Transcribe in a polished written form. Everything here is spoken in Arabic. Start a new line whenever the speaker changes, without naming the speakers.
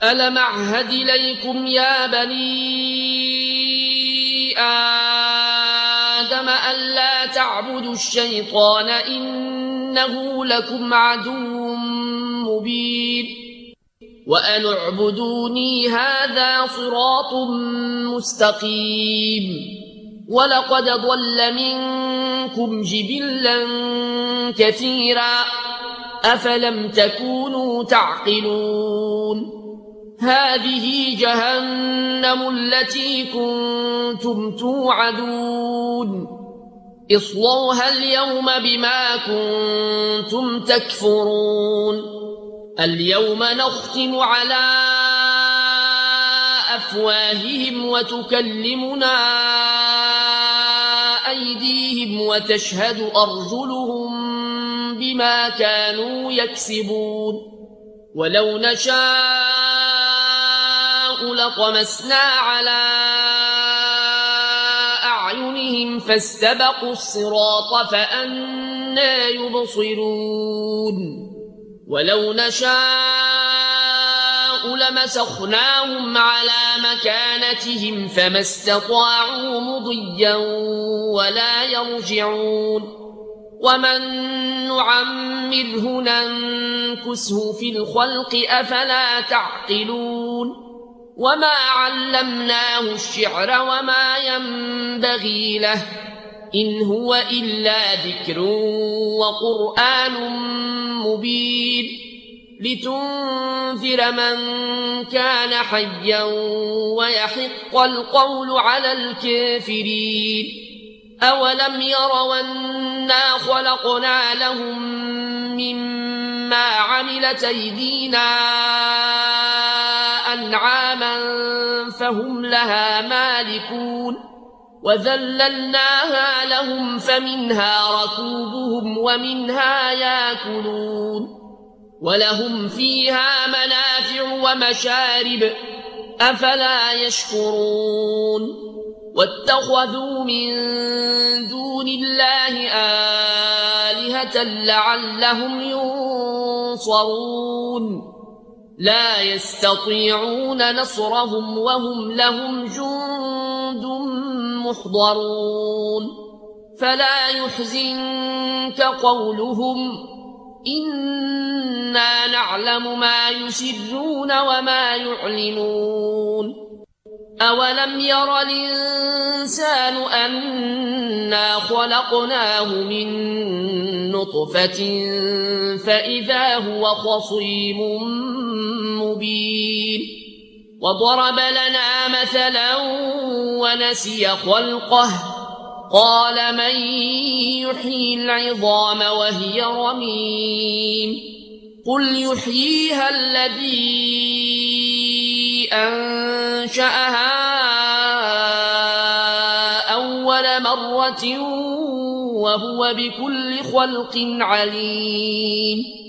ألم أعهد إليكم يا بني آدم ألا تعبدوا الشيطان إنه لكم عدو مبين وأن اعبدوني هذا صراط مستقيم ولقد ضل منكم جبلا كثيرا أفلم تكونوا تعقلون هذه جهنم التي كنتم توعدون اصلوها اليوم بما كنتم تكفرون اليوم نختم على أفواههم وتكلمنا أيديهم وتشهد أرجلهم بما كانوا يكسبون ولو نشاء لطمسنا على أعينهم فاستبقوا الصراط فأنى يبصرون ولو نشاء لمسخناهم على مكانتهم فما استطاعوا مضيا ولا يرجعون ومن نعمره ننكسه في الخلق أفلا تعقلون وما علمناه الشعر وما ينبغي له إن هو إلا ذكر وقرآن مبين لتنذر من كان حيا ويحق القول على الكافرين أولم يروا أنا خلقنا لهم مما عملت أيدينا أنعاما فهم لها مالكون وذللناها لهم فمنها ركوبهم ومنها ياكلون ولهم فيها منافع ومشارب أفلا يشكرون واتخذوا من دون الله آلهة لعلهم ينصرون لا يستطيعون نصرهم وهم لهم جند محضرون فلا يحزنك قولهم إنا نعلم ما يسرون وما يعلنون أولم ير الإنسان أنا خلقناه من نطفة فإذا هو خصيم مبين وضرب لنا مثلا ونسي خلقه قال من يحيي العظام وهي رميم قل يحييها الذي أنشأها أول مرة وهو بكل خلق عليم